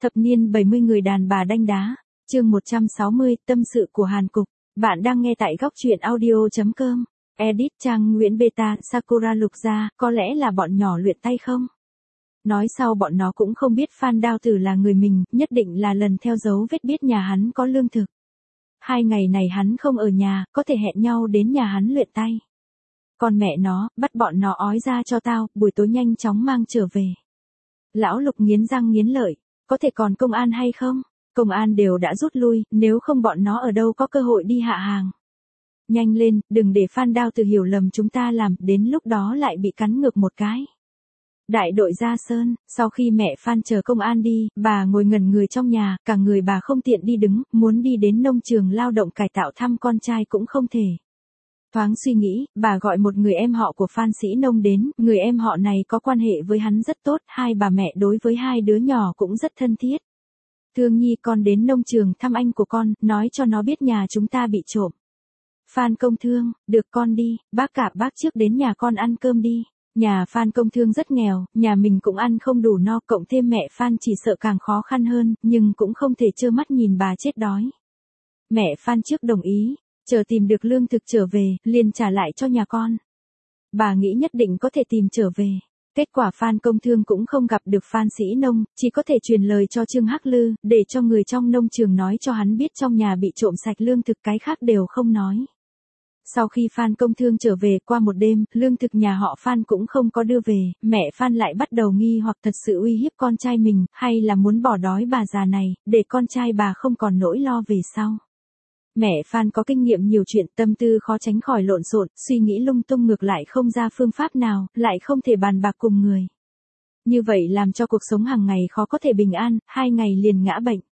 Thập niên 70 người đàn bà đanh đá, chương 160, tâm sự của Hàn Cục. Bạn đang nghe tại góc truyện audio.com. Edit trang Nguyễn Beta, Sakura Lục Gia, có lẽ là bọn nhỏ luyện tay không? Nói sau bọn nó cũng không biết Phan Đao Tử là người mình, nhất định là lần theo dấu vết biết nhà hắn có lương thực. 2 ngày này hắn không ở nhà, có thể hẹn nhau đến nhà hắn luyện tay. Còn mẹ nó, bắt bọn nó ói ra cho tao, buổi tối nhanh chóng mang trở về. Lão Lục nghiến răng nghiến lợi, có thể còn công an hay không? Công an đều đã rút lui, nếu không bọn nó ở đâu có cơ hội đi hạ hàng. Nhanh lên, đừng để Phan Đao Tử hiểu lầm chúng ta làm, đến lúc đó lại bị cắn ngược một cái. Đại đội Gia Sơn, sau khi mẹ Phan chờ công an đi, bà ngồi ngẩn người trong nhà, cả người bà không tiện đi đứng, muốn đi đến nông trường lao động cải tạo thăm con trai cũng không thể. Thoáng suy nghĩ, bà gọi một người em họ của Phan Sĩ Nông đến, người em họ này có quan hệ với hắn rất tốt, hai bà mẹ đối với hai đứa nhỏ cũng rất thân thiết. Thương Nhi, con đến nông trường thăm anh của con, nói cho nó biết nhà chúng ta bị trộm. Phan Công Thương, được con đi, bác trước đến nhà con ăn cơm đi. Nhà Phan Công Thương rất nghèo, nhà mình cũng ăn không đủ no, cộng thêm mẹ Phan chỉ sợ càng khó khăn hơn, nhưng cũng không thể trơ mắt nhìn bà chết đói. Mẹ Phan trước đồng ý, chờ tìm được lương thực trở về, liền trả lại cho nhà con. Bà nghĩ nhất định có thể tìm trở về. Kết quả Phan Công Thương cũng không gặp được Phan Sĩ Nông, chỉ có thể truyền lời cho Trương Hắc Lư, để cho người trong nông trường nói cho hắn biết trong nhà bị trộm sạch lương thực, cái khác đều không nói. Sau khi Phan Công Thương trở về qua một đêm, lương thực nhà họ Phan cũng không có đưa về, mẹ Phan lại bắt đầu nghi hoặc thật sự uy hiếp con trai mình, hay là muốn bỏ đói bà già này, để con trai bà không còn nỗi lo về sau. Mẹ Phan có kinh nghiệm nhiều chuyện, tâm tư khó tránh khỏi lộn xộn, suy nghĩ lung tung ngược lại không ra phương pháp nào, lại không thể bàn bạc cùng người. Như vậy làm cho cuộc sống hàng ngày khó có thể bình an, 2 ngày liền ngã bệnh.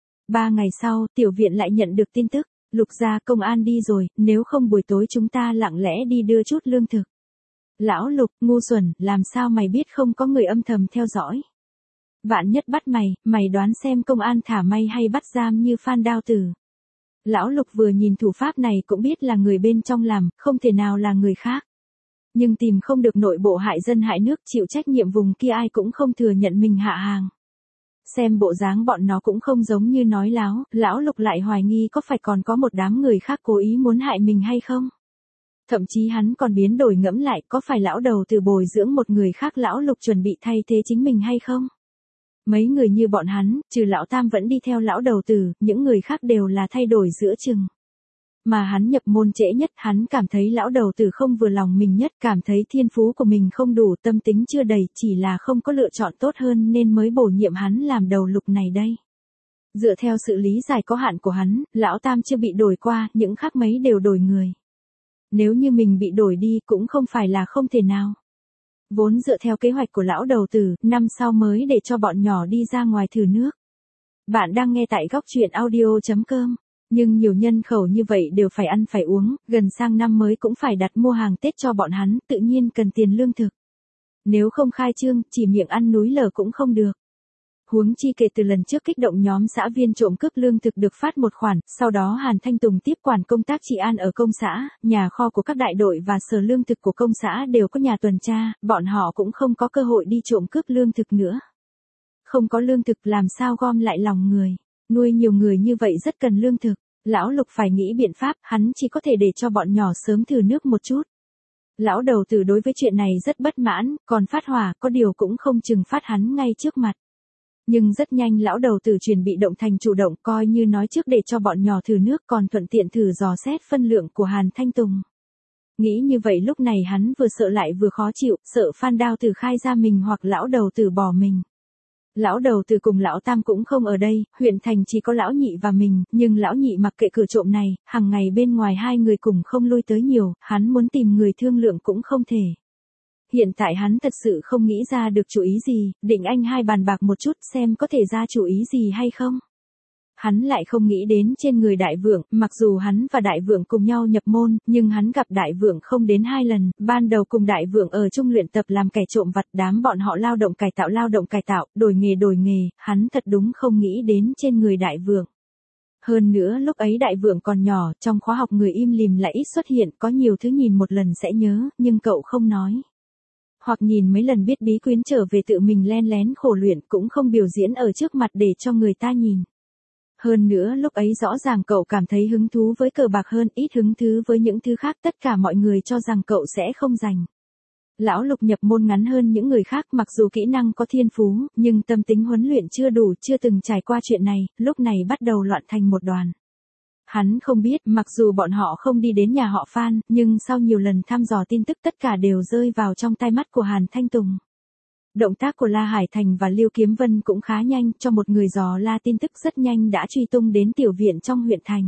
3 ngày sau, tiểu viện lại nhận được tin tức, Lục gia công an đi rồi, nếu không buổi tối chúng ta lặng lẽ đi đưa chút lương thực. Lão Lục, ngu xuẩn, làm sao mày biết không có người âm thầm theo dõi? Vạn nhất bắt mày đoán xem công an thả mày hay bắt giam như Phan Đao Tử. Lão Lục vừa nhìn thủ pháp này cũng biết là người bên trong làm, không thể nào là người khác. Nhưng tìm không được nội bộ hại dân hại nước, chịu trách nhiệm vùng kia ai cũng không thừa nhận mình hạ hàng. Xem bộ dáng bọn nó cũng không giống như nói láo, Lão Lục lại hoài nghi có phải còn có một đám người khác cố ý muốn hại mình hay không. Thậm chí hắn còn biến đổi ngẫm lại có phải lão đầu từ bồi dưỡng một người khác Lão Lục chuẩn bị thay thế chính mình hay không. Mấy người như bọn hắn, trừ lão Tam vẫn đi theo lão đầu tử, những người khác đều là thay đổi giữa chừng. Mà hắn nhập môn trễ nhất, hắn cảm thấy lão đầu tử không vừa lòng mình nhất, cảm thấy thiên phú của mình không đủ, tâm tính chưa đầy, chỉ là không có lựa chọn tốt hơn nên mới bổ nhiệm hắn làm đầu Lục này đây. Dựa theo sự lý giải có hạn của hắn, lão Tam chưa bị đổi qua, những khác mấy đều đổi người. Nếu như mình bị đổi đi cũng không phải là không thể nào. Vốn dựa theo kế hoạch của lão đầu tử, năm sau mới để cho bọn nhỏ đi ra ngoài thử nước. Bạn đang nghe tại góc truyện audio.com. Nhưng nhiều nhân khẩu như vậy đều phải ăn phải uống, gần sang năm mới cũng phải đặt mua hàng Tết cho bọn hắn, tự nhiên cần tiền lương thực. Nếu không khai trương, chỉ miệng ăn núi lở cũng không được. Huống chi kể từ lần trước kích động nhóm xã viên trộm cướp lương thực được phát một khoản, sau đó Hàn Thanh Tùng tiếp quản công tác trị an ở công xã, nhà kho của các đại đội và sở lương thực của công xã đều có nhà tuần tra, bọn họ cũng không có cơ hội đi trộm cướp lương thực nữa. Không có lương thực làm sao gom lại lòng người, nuôi nhiều người như vậy rất cần lương thực. Lão Lục phải nghĩ biện pháp, hắn chỉ có thể để cho bọn nhỏ sớm thử nước một chút. Lão đầu tử đối với chuyện này rất bất mãn, còn phát hỏa, có điều cũng không trừng phát hắn ngay trước mặt. Nhưng rất nhanh lão đầu tử chuyển bị động thành chủ động, coi như nói trước để cho bọn nhỏ thử nước, còn thuận tiện thử dò xét phân lượng của Hàn Thanh Tùng. Nghĩ như vậy lúc này hắn vừa sợ lại vừa khó chịu, sợ Phan Đao Tử khai ra mình hoặc lão đầu tử bỏ mình. Lão đầu tử cùng lão Tam cũng không ở đây, huyện thành chỉ có lão nhị và mình, nhưng lão nhị mặc kệ cửa trộm này, hàng ngày bên ngoài hai người cùng không lui tới nhiều, hắn muốn tìm người thương lượng cũng không thể. Hiện tại hắn thật sự không nghĩ ra được chủ ý gì, định anh hai bàn bạc một chút xem có thể ra chủ ý gì hay không. Hắn lại không nghĩ đến trên người Đại Vượng, mặc dù hắn và Đại Vượng cùng nhau nhập môn, nhưng hắn gặp Đại Vượng không đến 2 lần, ban đầu cùng Đại Vượng ở chung luyện tập làm kẻ trộm vặt, đám bọn họ lao động cải tạo, đổi nghề, hắn thật đúng không nghĩ đến trên người Đại Vượng. Hơn nữa lúc ấy Đại Vượng còn nhỏ, trong khóa học người im lìm lại ít xuất hiện, có nhiều thứ nhìn một lần sẽ nhớ, nhưng cậu không nói. hoặc nhìn mấy lần biết bí quyến trở về tự mình len lén khổ luyện cũng không biểu diễn ở trước mặt để cho người ta nhìn. Hơn nữa lúc ấy rõ ràng cậu cảm thấy hứng thú với cờ bạc hơn ít hứng thú với những thứ khác, tất cả mọi người cho rằng cậu sẽ không giành. Lão Lục nhập môn ngắn hơn những người khác, mặc dù kỹ năng có thiên phú, nhưng tâm tính huấn luyện chưa đủ, chưa từng trải qua chuyện này, lúc này bắt đầu loạn thành một đoàn. Hắn không biết, mặc dù bọn họ không đi đến nhà họ Phan, nhưng sau nhiều lần thăm dò tin tức tất cả đều rơi vào trong tai mắt của Hàn Thanh Tùng. Động tác của La Hải Thành và Lưu Kiếm Vân cũng khá nhanh, cho một người dò la tin tức rất nhanh đã truy tung đến tiểu viện trong huyện thành.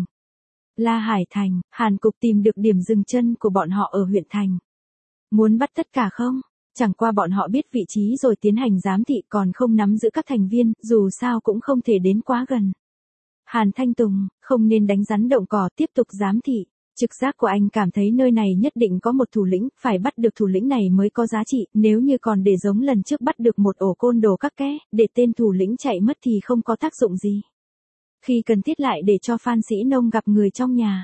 La Hải Thành, Hàn Cục tìm được điểm dừng chân của bọn họ ở huyện thành. Muốn bắt tất cả không? Chẳng qua bọn họ biết vị trí rồi tiến hành giám thị, còn không nắm giữ các thành viên, dù sao cũng không thể đến quá gần. Hàn Thanh Tùng, không nên đánh rắn động cỏ, tiếp tục giám thị. Trực giác của anh cảm thấy nơi này nhất định có một thủ lĩnh, phải bắt được thủ lĩnh này mới có giá trị, nếu như còn để giống lần trước bắt được một ổ côn đồ các ké, để tên thủ lĩnh chạy mất thì không có tác dụng gì. Khi cần thiết lại để cho Phan Sĩ Nông gặp người trong nhà.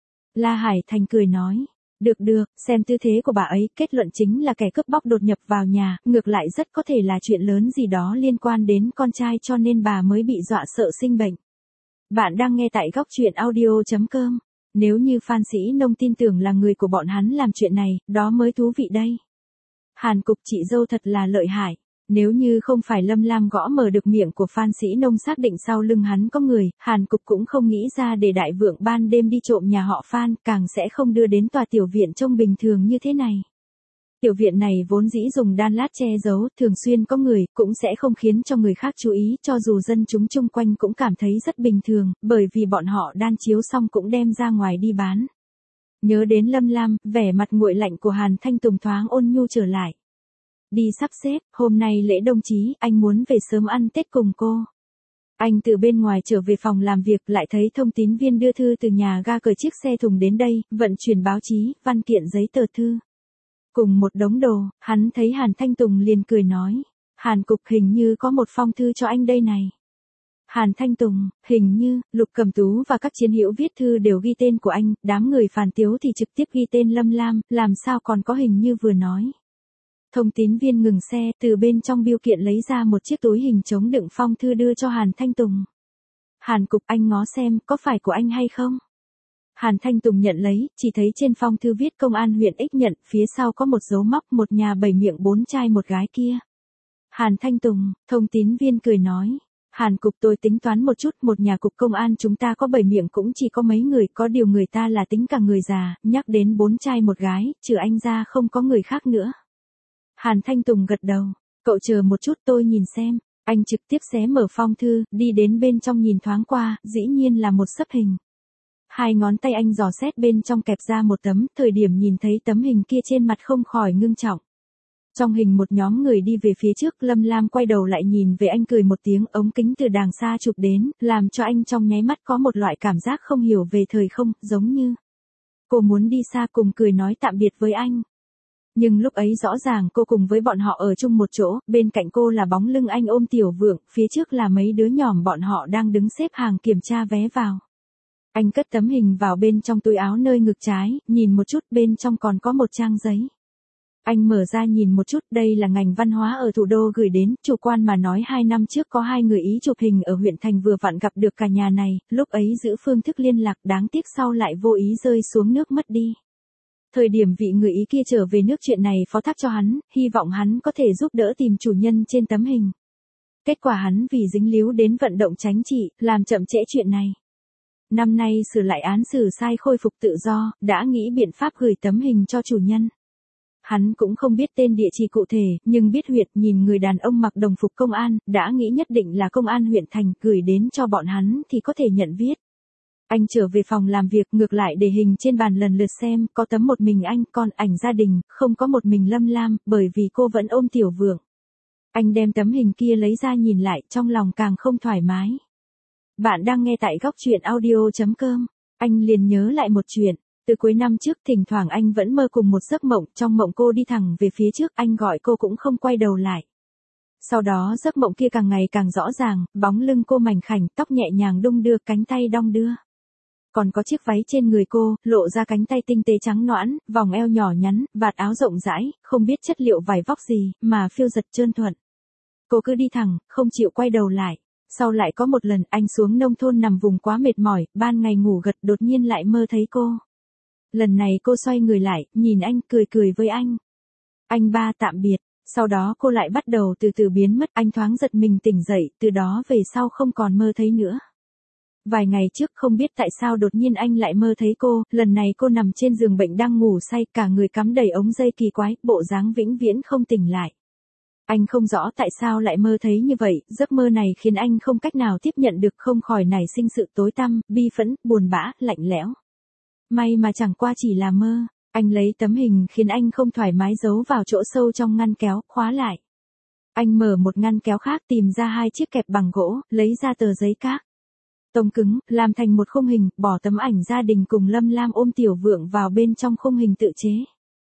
La Hải Thành cười nói, được, xem tư thế của bà ấy, kết luận chính là kẻ cướp bóc đột nhập vào nhà, ngược lại rất có thể là chuyện lớn gì đó liên quan đến con trai cho nên bà mới bị dọa sợ sinh bệnh. Bạn đang nghe tại góc truyện audio.com. Nếu như Phan Sĩ Nông tin tưởng là người của bọn hắn làm chuyện này, đó mới thú vị đây. Hàn Cục chị dâu thật là lợi hại. Nếu như không phải Lâm Lam gõ mở được miệng của Phan Sĩ Nông xác định sau lưng hắn có người, Hàn Cục cũng không nghĩ ra để đại vượng ban đêm đi trộm nhà họ Phan, càng sẽ không đưa đến tòa tiểu viện trông bình thường như thế này. Tiểu viện này vốn dĩ dùng đan lát che giấu, thường xuyên có người, cũng sẽ không khiến cho người khác chú ý, cho dù dân chúng chung quanh cũng cảm thấy rất bình thường, bởi vì bọn họ đan chiếu xong cũng đem ra ngoài đi bán. Nhớ đến Lâm Lam, vẻ mặt nguội lạnh của Hàn Thanh Tùng thoáng ôn nhu trở lại. Đi sắp xếp, hôm nay lễ đồng chí, anh muốn về sớm ăn Tết cùng cô. Anh từ bên ngoài trở về phòng làm việc, lại thấy thông tín viên đưa thư từ nhà ga cởi chiếc xe thùng đến đây, vận chuyển báo chí, văn kiện giấy tờ thư. Cùng một đống đồ, hắn thấy Hàn Thanh Tùng liền cười nói, Hàn Cục hình như có một phong thư cho anh đây này. Hàn Thanh Tùng, hình như, Lục Cẩm Tú và các chiến hữu viết thư đều ghi tên của anh, đám người Phàn Tiếu thì trực tiếp ghi tên Lâm Lam, làm sao còn có hình như vừa nói. Thông tín viên ngừng xe, từ bên trong bưu kiện lấy ra một chiếc túi hình trống đựng phong thư đưa cho Hàn Thanh Tùng. Hàn Cục, anh ngó xem, có phải của anh hay không? Hàn Thanh Tùng nhận lấy, chỉ thấy trên phong thư viết công an huyện Ích nhận, phía sau có một dấu móc, một nhà 7 miệng 4 trai một gái kia. Hàn Thanh Tùng, thông tín viên cười nói, Hàn Cục tôi tính toán một chút, một nhà cục công an chúng ta có 7 miệng cũng chỉ có mấy người, có điều người ta là tính cả người già, nhắc đến 4 trai một gái, trừ anh ra không có người khác nữa. Hàn Thanh Tùng gật đầu, cậu chờ một chút tôi nhìn xem, anh trực tiếp xé mở phong thư, đi đến bên trong nhìn thoáng qua, dĩ nhiên là một xấp hình. Hai ngón tay anh dò xét bên trong kẹp ra một tấm, thời điểm nhìn thấy tấm hình kia trên mặt không khỏi ngưng trọng. Trong hình một nhóm người đi về phía trước, Lâm Lam quay đầu lại nhìn về anh cười một tiếng, ống kính từ đàng xa chụp đến, làm cho anh trong nháy mắt có một loại cảm giác không hiểu về thời không, giống như cô muốn đi xa cùng cười nói tạm biệt với anh. Nhưng lúc ấy rõ ràng cô cùng với bọn họ ở chung một chỗ, bên cạnh cô là bóng lưng anh ôm Tiểu Vượng, phía trước là mấy đứa nhỏm bọn họ đang đứng xếp hàng kiểm tra vé vào. Anh cất tấm hình vào bên trong túi áo nơi ngực trái, nhìn một chút bên trong còn có một trang giấy. Anh mở ra nhìn một chút, đây là ngành văn hóa ở thủ đô gửi đến, chủ quan mà nói 2 năm trước có 2 người Ý chụp hình ở huyện thành vừa vặn gặp được cả nhà này, lúc ấy giữ phương thức liên lạc, đáng tiếc sau lại vô ý rơi xuống nước mất đi. Thời điểm vị người Ý kia trở về nước chuyện này phó thác cho hắn, hy vọng hắn có thể giúp đỡ tìm chủ nhân trên tấm hình. Kết quả hắn vì dính líu đến vận động chính trị, làm chậm trễ chuyện này. Năm nay sửa lại án xử sai khôi phục tự do, đã nghĩ biện pháp gửi tấm hình cho chủ nhân. Hắn cũng không biết tên địa chỉ cụ thể, nhưng biết huyện, nhìn người đàn ông mặc đồng phục công an, đã nghĩ nhất định là công an huyện thành, gửi đến cho bọn hắn thì có thể nhận viết. Anh trở về phòng làm việc, ngược lại để hình trên bàn lần lượt xem, có tấm một mình anh, còn ảnh gia đình, không có một mình Lâm Lam, bởi vì cô vẫn ôm Tiểu Vượng. Anh đem tấm hình kia lấy ra nhìn lại, trong lòng càng không thoải mái. Bạn đang nghe tại góc truyện audio.com. Anh liền nhớ lại một chuyện. Từ cuối năm trước, thỉnh thoảng anh vẫn mơ cùng một giấc mộng, trong mộng cô đi thẳng về phía trước, anh gọi cô cũng không quay đầu lại. Sau đó giấc mộng kia càng ngày càng rõ ràng, bóng lưng cô mảnh khảnh, tóc nhẹ nhàng đung đưa, cánh tay đong đưa. Còn có chiếc váy trên người cô, lộ ra cánh tay tinh tế trắng nõn, vòng eo nhỏ nhắn, vạt áo rộng rãi, không biết chất liệu vải vóc gì, mà phiêu giật trơn thuận. Cô cứ đi thẳng, không chịu quay đầu lại. Sau lại có một lần anh xuống nông thôn nằm vùng quá mệt mỏi, ban ngày ngủ gật đột nhiên lại mơ thấy cô. Lần này cô xoay người lại, nhìn anh cười cười với anh. Anh ba tạm biệt. Sau đó cô lại bắt đầu từ từ biến mất, anh thoáng giật mình tỉnh dậy, từ đó về sau không còn mơ thấy nữa. Vài ngày trước không biết tại sao đột nhiên anh lại mơ thấy cô, lần này cô nằm trên giường bệnh đang ngủ say, cả người cắm đầy ống dây kỳ quái, bộ dáng vĩnh viễn không tỉnh lại. Anh không rõ tại sao lại mơ thấy như vậy, giấc mơ này khiến anh không cách nào tiếp nhận được, không khỏi nảy sinh sự tối tăm, bi phẫn, buồn bã, lạnh lẽo. May mà chẳng qua chỉ là mơ. Anh lấy tấm hình khiến anh không thoải mái giấu vào chỗ sâu trong ngăn kéo, khóa lại. Anh mở một ngăn kéo khác tìm ra 2 chiếc kẹp bằng gỗ, lấy ra tờ giấy cát. Tông cứng, làm thành một khung hình, bỏ tấm ảnh gia đình cùng Lâm Lam ôm Tiểu Vượng vào bên trong khung hình tự chế.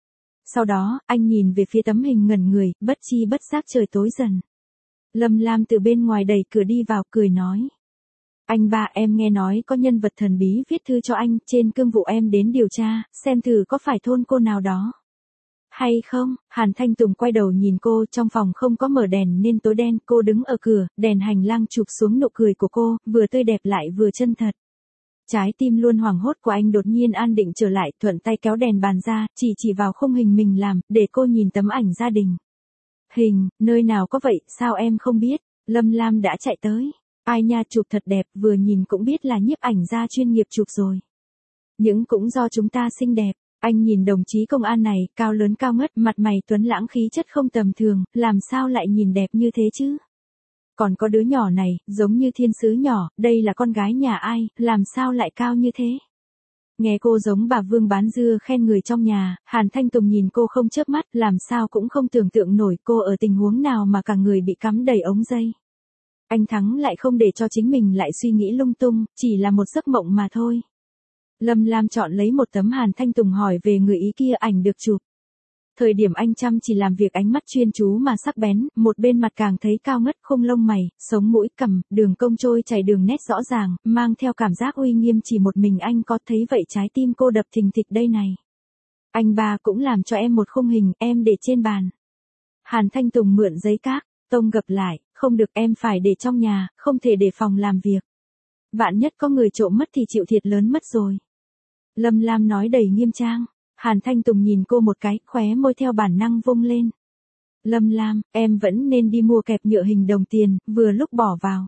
Sau đó, anh nhìn về phía tấm hình ngẩn người, bất chi bất giác trời tối dần. Lâm Lam từ bên ngoài đẩy cửa đi vào, cười nói. Anh ba, em nghe nói có nhân vật thần bí viết thư cho anh, trên cương vụ em đến điều tra, xem thử có phải thôn cô nào đó hay không. Hàn Thanh Tùng quay đầu nhìn cô, trong phòng không có mở đèn nên tối đen, cô đứng ở cửa, đèn hành lang chụp xuống nụ cười của cô, vừa tươi đẹp lại vừa chân thật. Trái tim luôn hoảng hốt của anh đột nhiên an định trở lại, thuận tay kéo đèn bàn ra, chỉ vào khung hình mình làm, để cô nhìn tấm ảnh gia đình. Hình, nơi nào có vậy, sao em không biết? Lâm Lam đã chạy tới. Ai nha, chụp thật đẹp, vừa nhìn cũng biết là nhiếp ảnh gia chuyên nghiệp chụp rồi. Những cũng do chúng ta xinh đẹp. Anh nhìn đồng chí công an này, cao lớn cao ngất, mặt mày tuấn lãng, khí chất không tầm thường, làm sao lại nhìn đẹp như thế chứ? Còn có đứa nhỏ này, giống như thiên sứ nhỏ, đây là con gái nhà ai, làm sao lại cao như thế? Nghe cô giống bà Vương bán dưa khen người trong nhà, Hàn Thanh Tùng nhìn cô không chớp mắt, làm sao cũng không tưởng tượng nổi cô ở tình huống nào mà cả người bị cắm đầy ống dây. Anh Thắng lại không để cho chính mình lại suy nghĩ lung tung, chỉ là một giấc mộng mà thôi. Lâm Lam chọn lấy một tấm, Hàn Thanh Tùng hỏi về người ý kia ảnh được chụp. Thời điểm anh chăm chỉ làm việc, ánh mắt chuyên chú mà sắc bén, một bên mặt càng thấy cao ngất, khung lông mày, sống mũi, cằm, đường cong trôi chảy đường nét rõ ràng, mang theo cảm giác uy nghiêm, chỉ một mình anh có thấy vậy trái tim cô đập thình thịch đây này. Anh ba cũng làm cho em một khung hình, em để trên bàn. Hàn Thanh Tùng mượn giấy cát, tông gập lại, không được, em phải để trong nhà, không thể để phòng làm việc. Vạn nhất có người trộm mất thì chịu thiệt lớn mất rồi. Lâm Lam nói đầy nghiêm trang. Hàn Thanh Tùng nhìn cô một cái, khóe môi theo bản năng vung lên. Lâm Lam, em vẫn nên đi mua kẹp nhựa hình đồng tiền, vừa lúc bỏ vào.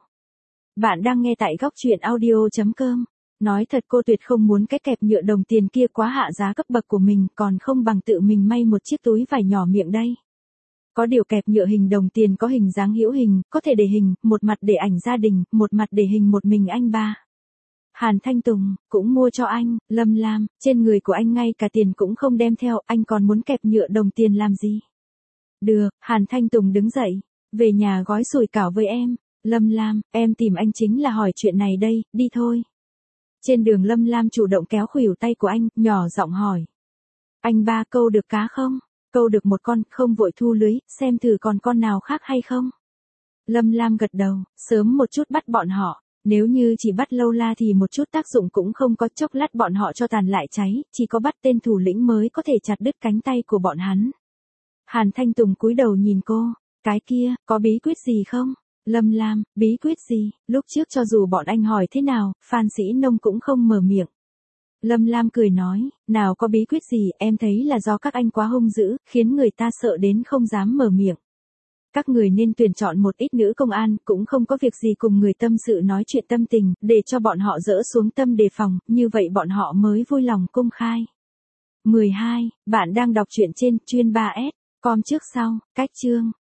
Bạn đang nghe tại góc truyện audio.com. Nói thật cô tuyệt không muốn cái kẹp nhựa đồng tiền kia quá hạ giá cấp bậc của mình, còn không bằng tự mình may một chiếc túi vải nhỏ miệng đây. Có điều kẹp nhựa hình đồng tiền có hình dáng hữu hình, có thể để hình, một mặt để ảnh gia đình, một mặt để hình một mình anh ba. Hàn Thanh Tùng, cũng mua cho anh. Lâm Lam, trên người của anh ngay cả tiền cũng không đem theo, anh còn muốn kẹp nhựa đồng tiền làm gì? Được, Hàn Thanh Tùng đứng dậy, về nhà gói sủi cảo với em. Lâm Lam, em tìm anh chính là hỏi chuyện này đây, đi thôi. Trên đường Lâm Lam chủ động kéo khuỷu tay của anh, nhỏ giọng hỏi. Anh ba, câu được cá không? Câu được một con, không vội thu lưới, xem thử còn con nào khác hay không? Lâm Lam gật đầu, sớm một chút bắt bọn họ. Nếu như chỉ bắt lâu la thì một chút tác dụng cũng không có, chốc lát bọn họ cho tàn lại cháy, chỉ có bắt tên thủ lĩnh mới có thể chặt đứt cánh tay của bọn hắn. Hàn Thanh Tùng cúi đầu nhìn cô, cái kia, có bí quyết gì không? Lâm Lam, bí quyết gì? Lúc trước cho dù bọn anh hỏi thế nào, Phan Sĩ Nông cũng không mở miệng. Lâm Lam cười nói, nào có bí quyết gì, em thấy là do các anh quá hung dữ, khiến người ta sợ đến không dám mở miệng. Các người nên tuyển chọn một ít nữ công an, cũng không có việc gì cùng người tâm sự nói chuyện tâm tình, để cho bọn họ dỡ xuống tâm đề phòng, như vậy bọn họ mới vui lòng công khai. 12. Bạn đang đọc truyện trên chuyên 3S, com trước sau, cách chương.